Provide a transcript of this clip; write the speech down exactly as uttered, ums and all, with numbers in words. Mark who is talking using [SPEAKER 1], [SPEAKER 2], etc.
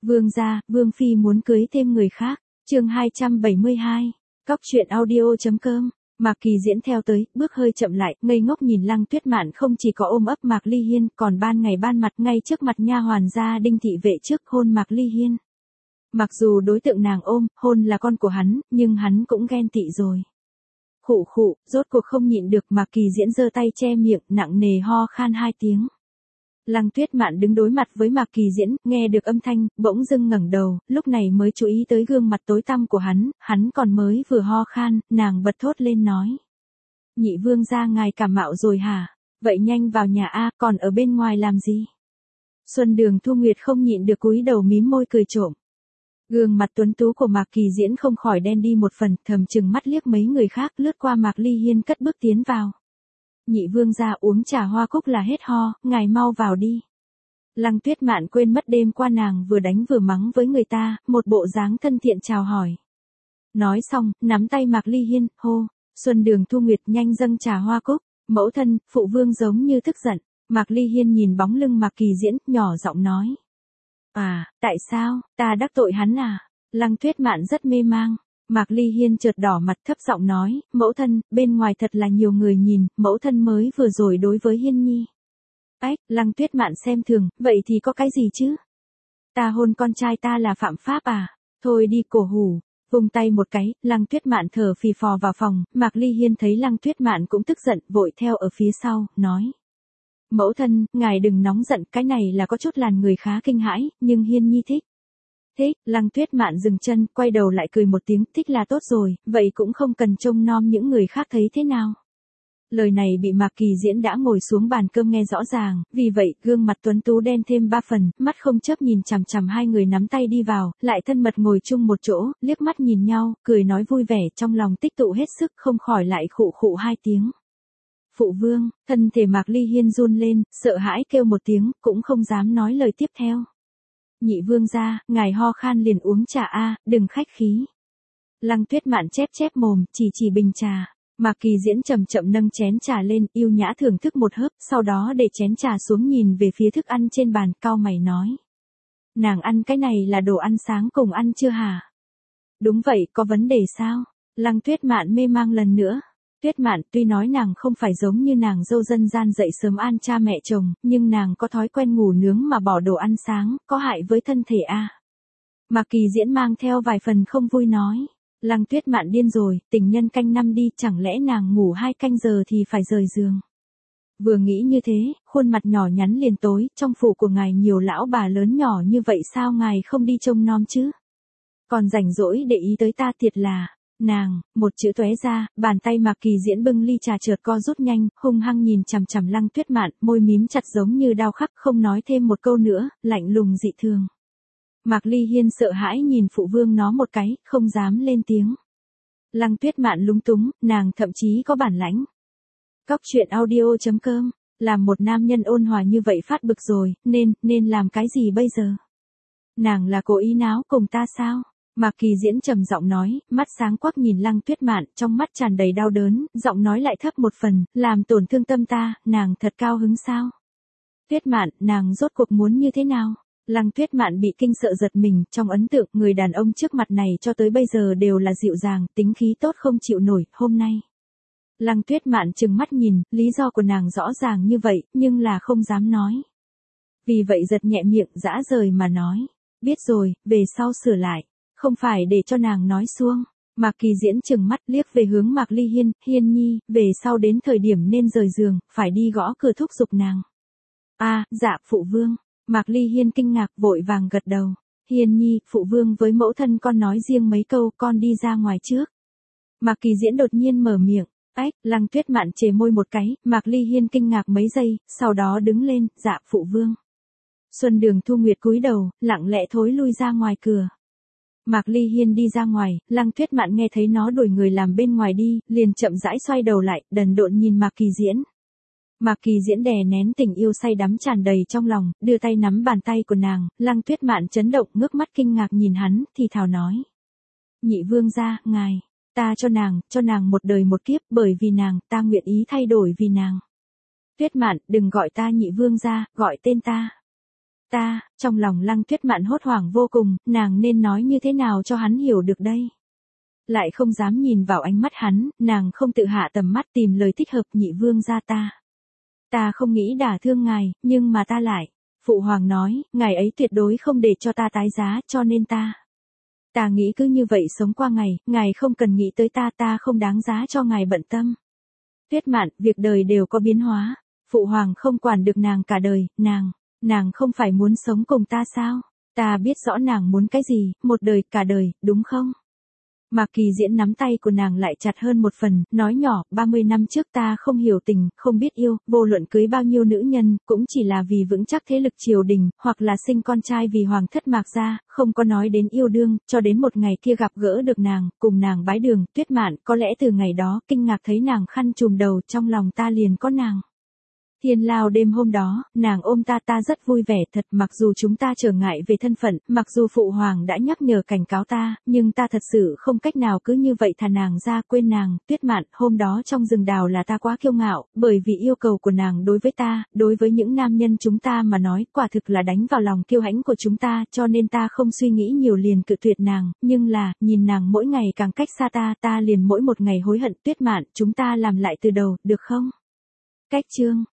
[SPEAKER 1] Vương gia, Vương phi muốn cưới thêm người khác. Chương hai trăm bảy mươi hai. Cóc truyện audio chấm com. Mạc Kỳ Diễn theo tới, bước hơi chậm lại, ngây ngốc nhìn Lăng Tuyết Mạn không chỉ có ôm ấp Mạc Ly Hiên, còn ban ngày ban mặt ngay trước mặt nha hoàn gia Đinh thị vệ trước hôn Mạc Ly Hiên. Mặc dù đối tượng nàng ôm, hôn là con của hắn, nhưng hắn cũng ghen tị rồi. Khụ khụ, rốt cuộc không nhịn được, Mạc Kỳ Diễn giơ tay che miệng, nặng nề ho khan hai tiếng. Lăng Tuyết Mạn đứng đối mặt với Mạc Kỳ Diễn, nghe được âm thanh, bỗng dưng ngẩng đầu, lúc này mới chú ý tới gương mặt tối tăm của hắn, hắn còn mới vừa ho khan, nàng bật thốt lên nói. Nhị vương gia ngài cảm mạo rồi hả? Vậy nhanh vào nhà a, còn ở bên ngoài làm gì? Xuân Đường Thu Nguyệt không nhịn được cúi đầu mím môi cười trộm. Gương mặt tuấn tú của Mạc Kỳ Diễn không khỏi đen đi một phần, thầm chừng mắt liếc mấy người khác, lướt qua Mạc Ly Hiên cất bước tiến vào. Nhị vương gia uống trà hoa cúc là hết ho, ngài mau vào đi. Lăng Tuyết Mạn quên mất đêm qua nàng vừa đánh vừa mắng với người ta, một bộ dáng thân thiện chào hỏi. Nói xong, nắm tay Mạc Ly Hiên, hô, Xuân Đường Thu Nguyệt nhanh dâng trà hoa cúc, mẫu thân, phụ vương giống như tức giận. Mạc Ly Hiên nhìn bóng lưng Mạc Kỳ Diễn, nhỏ giọng nói. À, tại sao, ta đắc tội hắn à? Lăng Tuyết Mạn rất mê mang. Mạc Ly Hiên chợt đỏ mặt thấp giọng nói, mẫu thân, bên ngoài thật là nhiều người nhìn, mẫu thân mới vừa rồi đối với Hiên Nhi. Ách, Lăng Tuyết Mạn xem thường, vậy thì có cái gì chứ? Ta hôn con trai ta là phạm pháp à? Thôi đi cổ hủ, vùng tay một cái, Lăng Tuyết Mạn thở phì phò vào phòng, Mạc Ly Hiên thấy Lăng Tuyết Mạn cũng tức giận, vội theo ở phía sau, nói. Mẫu thân, ngài đừng nóng giận, cái này là có chút làn người khá kinh hãi, nhưng Hiên Nhi thích. Thích, Lăng Tuyết Mạn dừng chân, quay đầu lại cười một tiếng, thích là tốt rồi, vậy cũng không cần trông nom những người khác thấy thế nào. Lời này bị Mạc Kỳ Diễn đã ngồi xuống bàn cơm nghe rõ ràng, vì vậy, gương mặt tuấn tú đen thêm ba phần, mắt không chớp nhìn chằm chằm hai người nắm tay đi vào, lại thân mật ngồi chung một chỗ, liếc mắt nhìn nhau, cười nói vui vẻ, trong lòng tích tụ hết sức, không khỏi lại khụ khụ hai tiếng. Phụ vương, thân thể Mạc Ly Hiên run lên, sợ hãi kêu một tiếng, cũng không dám nói lời tiếp theo. Nhị vương gia, ngài ho khan liền uống trà a, đừng khách khí. Lăng Tuyết Mạn chép chép mồm, chỉ chỉ bình trà. Mạc Kỳ Diễn chậm chậm nâng chén trà lên, yêu nhã thưởng thức một hớp, sau đó để chén trà xuống nhìn về phía thức ăn trên bàn, cau mày nói. Nàng ăn cái này là đồ ăn sáng cùng ăn chưa hả? Đúng vậy, có vấn đề sao? Lăng Tuyết Mạn mê mang lần nữa. Tuyết Mạn, tuy nói nàng không phải giống như nàng dâu dân gian dậy sớm an cha mẹ chồng, nhưng nàng có thói quen ngủ nướng mà bỏ đồ ăn sáng, có hại với thân thể a. À. Mạc Kỳ Diễn mang theo vài phần không vui nói. Lăng Tuyết Mạn điên rồi, tình nhân canh năm đi, chẳng lẽ nàng ngủ hai canh giờ thì phải rời giường. Vừa nghĩ như thế, khuôn mặt nhỏ nhắn liền tối, trong phủ của ngài nhiều lão bà lớn nhỏ như vậy sao ngài không đi trông nom chứ? Còn rảnh rỗi để ý tới ta thiệt là. Nàng, một chữ tóe ra, bàn tay Mạc Kỳ Diễn bưng ly trà chợt co rút nhanh, hung hăng nhìn chằm chằm Lăng Tuyết Mạn, môi mím chặt giống như đao khắc, không nói thêm một câu nữa, lạnh lùng dị thường. Mạc Ly Hiên sợ hãi nhìn phụ vương nó một cái, không dám lên tiếng. Lăng Tuyết Mạn lúng túng, nàng thậm chí có bản lãnh. Cóc truyện audio chấm com, làm một nam nhân ôn hòa như vậy phát bực rồi, nên, nên làm cái gì bây giờ? Nàng là cố ý náo cùng ta sao? Mạc Kỳ Diễn trầm giọng nói, mắt sáng quắc nhìn Lăng Tuyết Mạn, trong mắt tràn đầy đau đớn, giọng nói lại thấp một phần, làm tổn thương tâm ta, nàng thật cao hứng sao? Tuyết Mạn, nàng rốt cuộc muốn như thế nào? Lăng Tuyết Mạn bị kinh sợ giật mình, trong ấn tượng người đàn ông trước mặt này cho tới bây giờ đều là dịu dàng, tính khí tốt không chịu nổi, hôm nay. Lăng Tuyết Mạn trừng mắt nhìn, lý do của nàng rõ ràng như vậy, nhưng là không dám nói. Vì vậy giật nhẹ miệng, dã rời mà nói, biết rồi, về sau sửa lại. Không phải để cho nàng nói suông. Mạc Kỳ Diễn trừng mắt liếc về hướng Mạc Ly Hiên, Hiên Nhi, về sau đến thời điểm nên rời giường, phải đi gõ cửa thúc giục nàng. A, à, dạ, phụ vương. Mạc Ly Hiên kinh ngạc vội vàng gật đầu. Hiên Nhi, phụ vương với mẫu thân con nói riêng mấy câu, con đi ra ngoài trước. Mạc Kỳ Diễn đột nhiên mở miệng. Ách, Lăng Tuyết Mạn chề môi một cái, Mạc Ly Hiên kinh ngạc mấy giây, sau đó đứng lên, dạ, phụ vương. Xuân Đường Thu Nguyệt cúi đầu, lặng lẽ thối lui ra ngoài cửa. Mạc Ly Hiên đi ra ngoài, Lăng Tuyết Mạn nghe thấy nó đuổi người làm bên ngoài đi, liền chậm rãi xoay đầu lại, đần độn nhìn Mạc Kỳ Diễn. Mạc Kỳ Diễn đè nén tình yêu say đắm tràn đầy trong lòng, đưa tay nắm bàn tay của nàng, Lăng Tuyết Mạn chấn động ngước mắt kinh ngạc nhìn hắn, thì thào nói. Nhị vương gia, ngài, ta cho nàng, cho nàng một đời một kiếp, bởi vì nàng, ta nguyện ý thay đổi vì nàng. Tuyết Mạn, đừng gọi ta nhị vương gia, gọi tên ta. ta, trong lòng Lăng Tuyết Mạn hốt hoảng vô cùng, nàng nên nói như thế nào cho hắn hiểu được đây. Lại không dám nhìn vào ánh mắt hắn, nàng không tự hạ tầm mắt tìm lời thích hợp. Nhị vương gia ta. Ta không nghĩ đả thương ngài, nhưng mà ta lại. Phụ hoàng nói, ngài ấy tuyệt đối không để cho ta tái giá, cho nên ta. Ta nghĩ cứ như vậy sống qua ngày, ngài không cần nghĩ tới ta, ta không đáng giá cho ngài bận tâm. Tuyết Mạn, việc đời đều có biến hóa. Phụ hoàng không quản được nàng cả đời, nàng, nàng không phải muốn sống cùng ta sao? Ta biết rõ nàng muốn cái gì, một đời, cả đời, đúng không? Mạc Kỳ Diễn nắm tay của nàng lại chặt hơn một phần, nói nhỏ, ba mươi năm trước ta không hiểu tình, không biết yêu, vô luận cưới bao nhiêu nữ nhân, cũng chỉ là vì vững chắc thế lực triều đình, hoặc là sinh con trai vì hoàng thất Mạc gia, không có nói đến yêu đương, cho đến một ngày kia gặp gỡ được nàng, cùng nàng bái đường. Tuyết Mạn, có lẽ từ ngày đó, kinh ngạc thấy nàng khăn trùm đầu, trong lòng ta liền có nàng. Thiên lao đêm hôm đó, nàng ôm ta ta rất vui vẻ thật, mặc dù chúng ta trở ngại về thân phận, mặc dù phụ hoàng đã nhắc nhở cảnh cáo ta, nhưng ta thật sự không cách nào cứ như vậy thả nàng ra. Quên nàng. Tuyết Mạn, hôm đó trong rừng đào là ta quá kiêu ngạo, bởi vì yêu cầu của nàng đối với ta, đối với những nam nhân chúng ta mà nói, quả thực là đánh vào lòng kiêu hãnh của chúng ta, cho nên ta không suy nghĩ nhiều liền cự tuyệt nàng, nhưng là, nhìn nàng mỗi ngày càng cách xa ta, ta liền mỗi một ngày hối hận. Tuyết Mạn, chúng ta làm lại từ đầu, được không? Cách chương